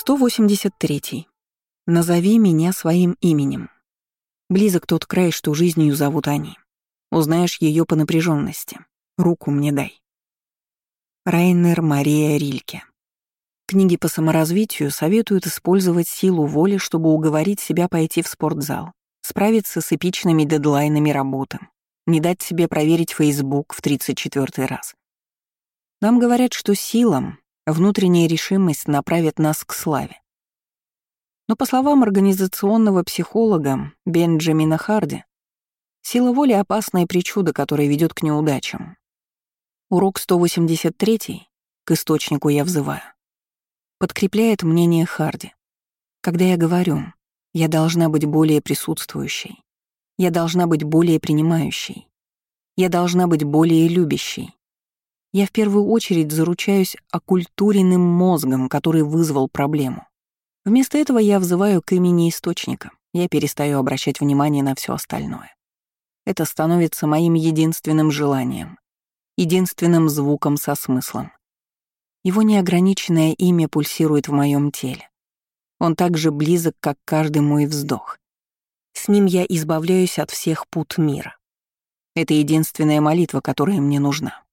183. Назови меня своим именем. Близок тот край, что жизнью зовут они. Узнаешь ее по напряженности. Руку мне дай. Райнер Мария Рильке. Книги по саморазвитию советуют использовать силу воли, чтобы уговорить себя пойти в спортзал, справиться с эпичными дедлайнами работы, не дать себе проверить Facebook в 34-й раз. Нам говорят, что сила, внутренняя решимость направит нас к славе. Но по словам организационного психолога Бенджамина Харди, сила воли — опасное причуда, которое ведет к неудачам. Урок 183, к источнику я взываю, подкрепляет мнение Харди. Когда я говорю, я должна быть более присутствующей, я должна быть более принимающей, я должна быть более любящей, я в первую очередь заручаюсь оккультуренным мозгом, который вызвал проблему. Вместо этого я взываю к имени источника, я перестаю обращать внимание на все остальное. Это становится моим единственным желанием, единственным звуком со смыслом. Его неограниченное имя пульсирует в моем теле. Он так же близок, как каждый мой вздох. С ним я избавляюсь от всех пут мира. Это единственная молитва, которая мне нужна.